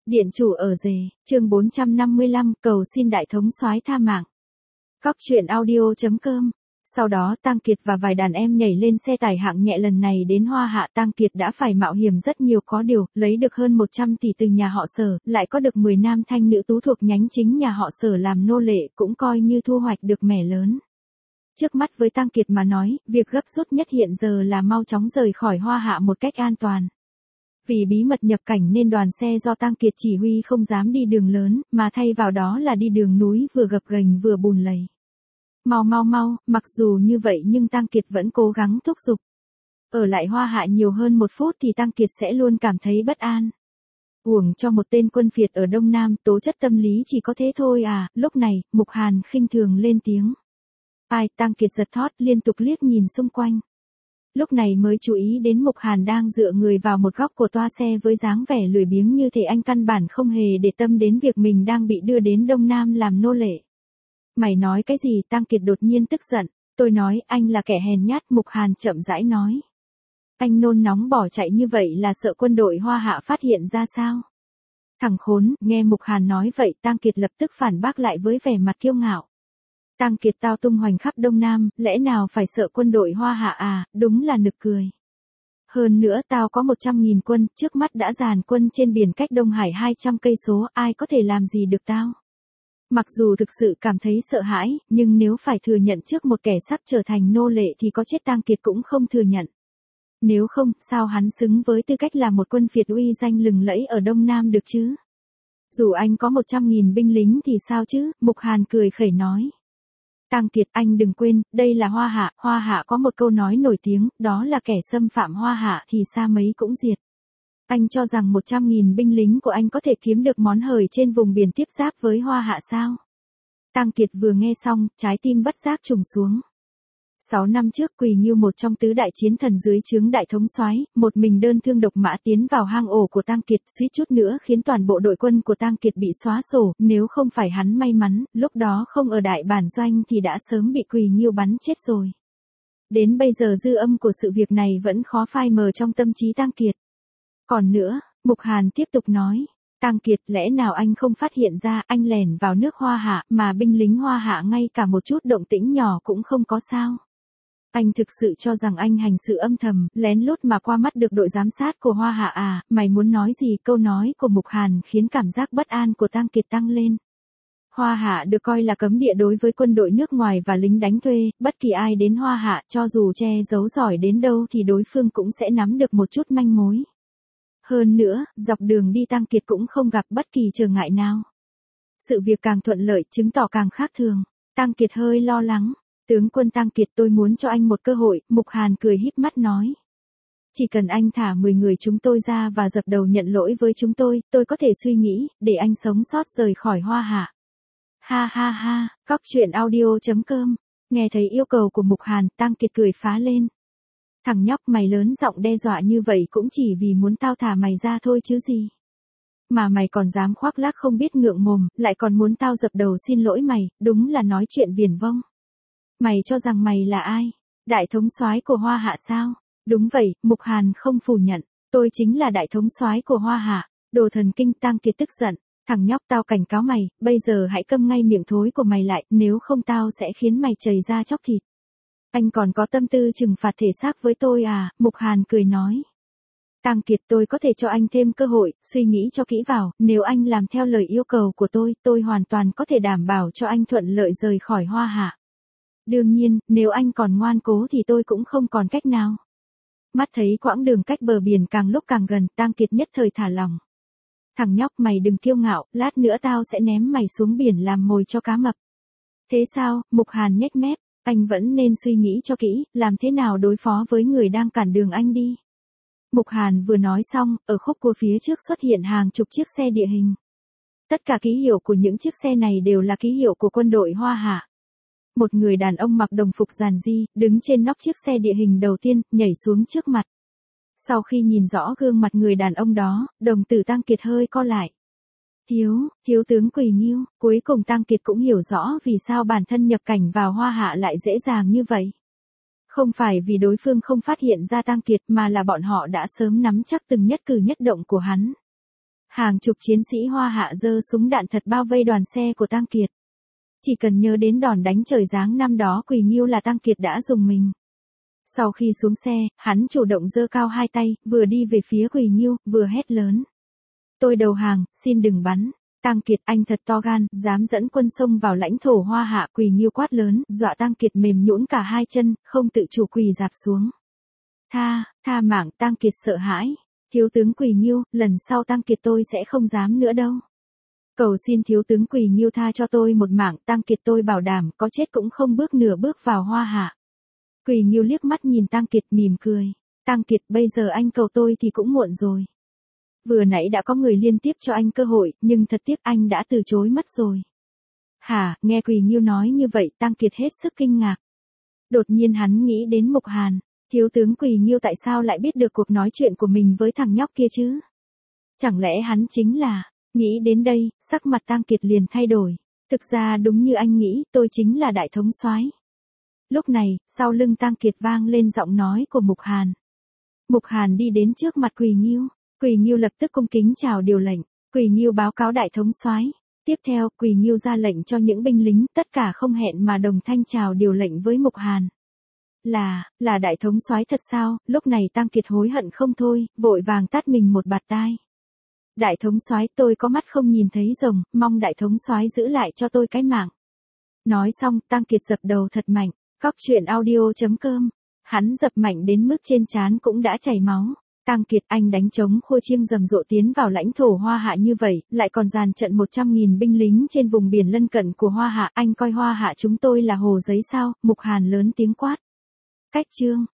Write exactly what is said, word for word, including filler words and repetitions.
Điện chủ ở rể, chương bốn trăm năm mươi lăm, cầu xin đại thống soái tha mạng. Cóc truyện audio chấm com. Sau đó Tang Kiệt và vài đàn em nhảy lên xe tải hạng nhẹ lần này đến Hoa Hạ. Tang Kiệt đã phải mạo hiểm rất nhiều, có điều, lấy được hơn một trăm tỷ từ nhà họ Sở, lại có được mười nam thanh nữ tú thuộc nhánh chính nhà họ Sở làm nô lệ, cũng coi như thu hoạch được mẻ lớn. Trước mắt với Tang Kiệt mà nói, việc gấp rút nhất hiện giờ là mau chóng rời khỏi Hoa Hạ một cách an toàn. Vì bí mật nhập cảnh nên đoàn xe do Tang Kiệt chỉ huy không dám đi đường lớn, mà thay vào đó là đi đường núi vừa gập ghềnh vừa bùn lầy. Mau mau mau, mặc dù như vậy nhưng Tang Kiệt vẫn cố gắng thúc giục. Ở lại Hoa Hạ nhiều hơn một phút thì Tang Kiệt sẽ luôn cảm thấy bất an. Uổng cho một tên quân phiệt ở Đông Nam, tố chất tâm lý chỉ có thế thôi à. Lúc này, Mục Hàn khinh thường lên tiếng. Ai? Tang Kiệt giật thót liên tục liếc nhìn xung quanh. Lúc này mới chú ý đến Mục Hàn đang dựa người vào một góc của toa xe với dáng vẻ lười biếng như thể anh căn bản không hề để tâm đến việc mình đang bị đưa đến Đông Nam làm nô lệ. Mày nói cái gì? Tang Kiệt đột nhiên tức giận. Tôi nói anh là kẻ hèn nhát, Mục Hàn chậm rãi nói. Anh nôn nóng bỏ chạy như vậy là sợ quân đội Hoa Hạ phát hiện ra sao? Thằng khốn, nghe Mục Hàn nói vậy Tang Kiệt lập tức phản bác lại với vẻ mặt kiêu ngạo. Tang Kiệt tao tung hoành khắp Đông Nam, lẽ nào phải sợ quân đội Hoa Hạ à, đúng là nực cười. Hơn nữa tao có một trăm nghìn quân, trước mắt đã dàn quân trên biển cách Đông Hải hai trăm cây số, ai có thể làm gì được tao? Mặc dù thực sự cảm thấy sợ hãi, nhưng nếu phải thừa nhận trước một kẻ sắp trở thành nô lệ thì có chết Tang Kiệt cũng không thừa nhận. Nếu không, sao hắn xứng với tư cách là một quân phiệt uy danh lừng lẫy ở Đông Nam được chứ? Dù anh có một trăm nghìn binh lính thì sao chứ? Mục Hàn cười khẩy nói. Tang Kiệt, anh đừng quên, đây là Hoa Hạ, Hoa Hạ có một câu nói nổi tiếng, đó là kẻ xâm phạm Hoa Hạ thì xa mấy cũng diệt. Anh cho rằng một trăm nghìn binh lính của anh có thể kiếm được món hời trên vùng biển tiếp giáp với Hoa Hạ sao? Tang Kiệt vừa nghe xong, trái tim bất giác trùng xuống. Sáu năm trước Quỳ Ngưu một trong tứ đại chiến thần dưới trướng đại thống soái, một mình đơn thương độc mã tiến vào hang ổ của Tang Kiệt, suýt chút nữa khiến toàn bộ đội quân của Tang Kiệt bị xóa sổ, nếu không phải hắn may mắn, lúc đó không ở đại bản doanh thì đã sớm bị Quỳ Ngưu bắn chết rồi. Đến bây giờ dư âm của sự việc này vẫn khó phai mờ trong tâm trí Tang Kiệt. Còn nữa, Mục Hàn tiếp tục nói, Tang Kiệt, lẽ nào anh không phát hiện ra anh lẻn vào nước Hoa Hạ mà binh lính Hoa Hạ ngay cả một chút động tĩnh nhỏ cũng không có sao? Anh thực sự cho rằng anh hành sự âm thầm, lén lút mà qua mắt được đội giám sát của Hoa Hạ à? Mày muốn nói gì? Câu nói của Mục Hàn khiến cảm giác bất an của Tang Kiệt tăng lên. Hoa Hạ được coi là cấm địa đối với quân đội nước ngoài và lính đánh thuê, bất kỳ ai đến Hoa Hạ cho dù che giấu giỏi đến đâu thì đối phương cũng sẽ nắm được một chút manh mối. Hơn nữa, dọc đường đi Tang Kiệt cũng không gặp bất kỳ trở ngại nào. Sự việc càng thuận lợi chứng tỏ càng khác thường. Tang Kiệt hơi lo lắng. Tướng quân Tang Kiệt, tôi muốn cho anh một cơ hội, Mục Hàn cười híp mắt nói. Chỉ cần anh thả mười người chúng tôi ra và dập đầu nhận lỗi với chúng tôi, tôi có thể suy nghĩ, để anh sống sót rời khỏi Hoa Hạ. Ha ha ha, cóc truyện audio chấm com. Nghe thấy yêu cầu của Mục Hàn, Tang Kiệt cười phá lên. Thằng nhóc, mày lớn giọng đe dọa như vậy cũng chỉ vì muốn tao thả mày ra thôi chứ gì. Mà mày còn dám khoác lác không biết ngượng mồm, lại còn muốn tao dập đầu xin lỗi mày, đúng là nói chuyện viển vông. Mày cho rằng mày là ai? Đại thống soái của Hoa Hạ sao? Đúng vậy, Mục Hàn không phủ nhận, tôi chính là đại thống soái của Hoa Hạ. Đồ thần kinh. Tang Kiệt tức giận, thằng nhóc, tao cảnh cáo mày, bây giờ hãy câm ngay miệng thối của mày lại, nếu không tao sẽ khiến mày chảy ra chóc thịt. Anh còn có tâm tư trừng phạt thể xác với tôi à? Mục Hàn cười nói. Tang Kiệt, tôi có thể cho anh thêm cơ hội, suy nghĩ cho kỹ vào, nếu anh làm theo lời yêu cầu của tôi, tôi hoàn toàn có thể đảm bảo cho anh thuận lợi rời khỏi Hoa Hạ. Đương nhiên, nếu anh còn ngoan cố thì tôi cũng không còn cách nào. Mắt thấy quãng đường cách bờ biển càng lúc càng gần, Tang Kiệt nhất thời thả lòng. Thằng nhóc, mày đừng kiêu ngạo, lát nữa tao sẽ ném mày xuống biển làm mồi cho cá mập. Thế sao? Mục Hàn nhếch mép, anh vẫn nên suy nghĩ cho kỹ, làm thế nào đối phó với người đang cản đường anh đi. Mục Hàn vừa nói xong, ở khúc cua phía trước xuất hiện hàng chục chiếc xe địa hình. Tất cả ký hiệu của những chiếc xe này đều là ký hiệu của quân đội Hoa Hạ. Một người đàn ông mặc đồng phục giản dị, đứng trên nóc chiếc xe địa hình đầu tiên, nhảy xuống trước mặt. Sau khi nhìn rõ gương mặt người đàn ông đó, đồng tử Tang Kiệt hơi co lại. Thiếu, thiếu tướng Quỳ Ngưu, cuối cùng Tang Kiệt cũng hiểu rõ vì sao bản thân nhập cảnh vào Hoa Hạ lại dễ dàng như vậy. Không phải vì đối phương không phát hiện ra Tang Kiệt mà là bọn họ đã sớm nắm chắc từng nhất cử nhất động của hắn. Hàng chục chiến sĩ Hoa Hạ giơ súng đạn thật bao vây đoàn xe của Tang Kiệt. Chỉ cần nhớ đến đòn đánh trời giáng năm đó Quỳ Nghiêu là Tang Kiệt đã dùng mình. Sau khi xuống xe, hắn chủ động giơ cao hai tay, vừa đi về phía Quỳ Nghiêu, vừa hét lớn. Tôi đầu hàng, xin đừng bắn. Tang Kiệt, anh thật to gan, dám dẫn quân xông vào lãnh thổ Hoa Hạ. Quỳ Nghiêu quát lớn, dọa Tang Kiệt mềm nhũn cả hai chân, không tự chủ quỳ rạp xuống. Tha, tha mạng. Tang Kiệt sợ hãi. Thiếu tướng Quỳ Nghiêu, lần sau Tang Kiệt tôi sẽ không dám nữa đâu. Cầu xin thiếu tướng Quỳ Nghiêu tha cho tôi một mạng. Tang Kiệt tôi bảo đảm, có chết cũng không bước nửa bước vào Hoa Hạ. Quỳ Nghiêu liếc mắt nhìn Tang Kiệt mỉm cười. Tang Kiệt, bây giờ anh cầu tôi thì cũng muộn rồi. Vừa nãy đã có người liên tiếp cho anh cơ hội, nhưng thật tiếc anh đã từ chối mất rồi. Hả, nghe Quỳ Nghiêu nói như vậy, Tang Kiệt hết sức kinh ngạc. Đột nhiên hắn nghĩ đến Mục Hàn. Thiếu tướng Quỳ Nghiêu tại sao lại biết được cuộc nói chuyện của mình với thằng nhóc kia chứ? Chẳng lẽ hắn chính là... Nghĩ đến đây, sắc mặt Tang Kiệt liền thay đổi. Thực ra đúng như anh nghĩ, tôi chính là đại thống soái. Lúc này, sau lưng Tang Kiệt vang lên giọng nói của Mục Hàn. Mục Hàn đi đến trước mặt Quỳ Nghiêu. Quỳ Nghiêu lập tức cung kính chào điều lệnh. Quỳ Nghiêu báo cáo đại thống soái. Tiếp theo, Quỳ Nghiêu ra lệnh cho những binh lính, tất cả không hẹn mà đồng thanh chào điều lệnh với Mục Hàn. Là, là đại thống soái thật sao? Lúc này Tang Kiệt hối hận không thôi, vội vàng tát mình một bạt tai. Đại thống soái, tôi có mắt không nhìn thấy rồng, mong đại thống soái giữ lại cho tôi cái mạng. Nói xong, Tang Kiệt dập đầu thật mạnh. Cóc truyện audio chấm com. Hắn dập mạnh đến mức trên trán cũng đã chảy máu. Tang Kiệt, anh đánh trống khua chiêng rầm rộ tiến vào lãnh thổ Hoa Hạ như vậy, lại còn dàn trận một trăm nghìn binh lính trên vùng biển lân cận của Hoa Hạ. Anh coi Hoa Hạ chúng tôi là hồ giấy sao? Mục Hàn lớn tiếng quát. Cách chương.